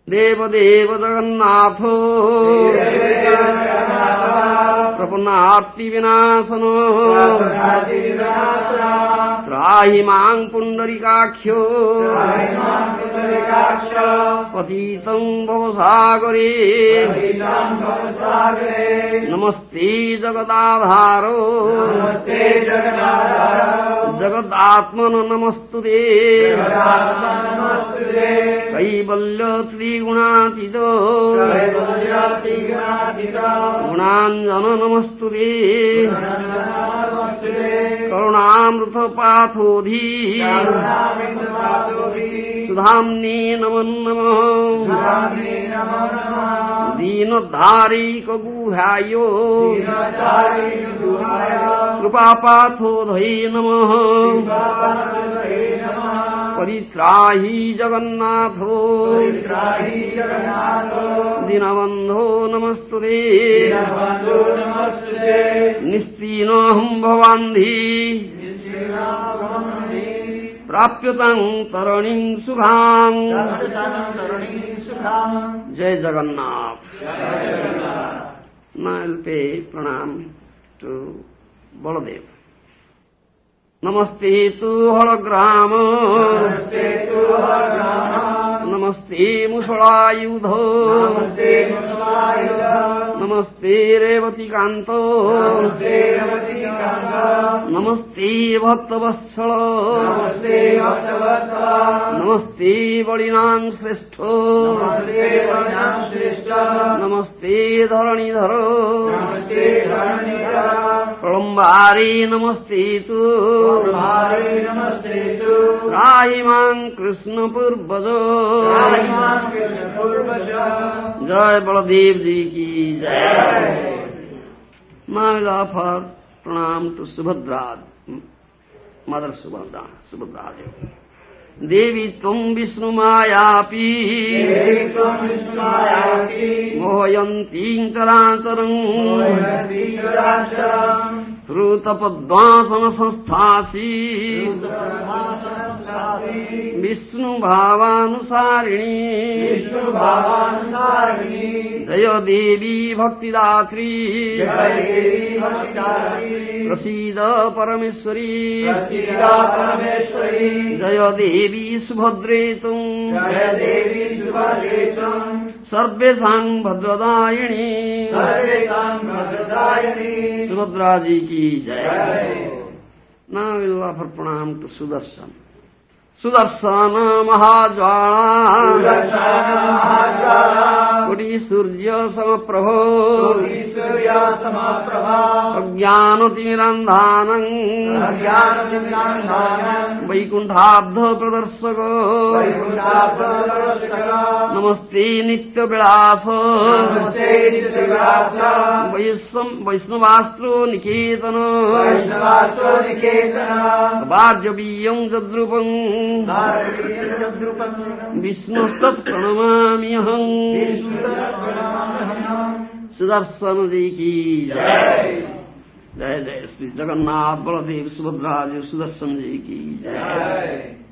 देवदेव जगन्नाथ प्रपन्नार्ति विनाशनो त्राहि मां पुण्डरीकाक्ष्यो पतितं भवसागरे नमस्ते जगदाधारो जगदात्मनो नमस्तुते कैवल्य त्रिगुणातीतो गुणाञ्जन नमस्तुते करुणामृत पाथोधि सुधाम्ने नमो नमः दीनोद्धारैकगुहायो कृपापाथोधये नमः परित्राहि जगन्नाथो दीनबन्धो नमस्तुते निस्तीर्णोऽहं भवान्धि प्राप्यतां तरणीं सुखाम्। जय जगन्नाथ। नालपे प्रणाम टू बलदेव। नमस्ते तु हलग्राम नमस्ते मुसलायुध नमस्ते रेवतीकान्त नमस्ते भक्तवत्सल नमस्ते बलिनां श्रेष्ठ नमस्ते धरणीधर प्रलम्बारे नमस्ते तु राहि मां कृष्ण पूर्वज। जय बलदेव जी की जय। माय ऑफर प्रणाम टू सुभद्रा मदर सुभद्रा देवी त्वं विष्णुमायापि मोहयन्तीं चराचरम् ऋतपद्मासन संस्थासि विष्णुभावानुसारिणी जय देवी भक्तिदात्री प्रसीद परमेश्वरी जय देवी सुभद्रे तुम सर्वेषां भद्रदायिनी सुभद्रा जी की जय। Now we will offer pranam to Sudarshan. Sudarsana Mahajwala Koti Surya Samaprabho Ajnanotimirandhanam Vaikunthabdha Pradarsaka Namaste Nitya Vilasa Vaishnavastro Niketana Varjabiyam Jadrupam Vishnostat Pranamamyaham। Sudarshan ji की जय। जय जय श्री जगन्नाथ बलदेव सुभद्रा जी सुदर्शन जी की जय।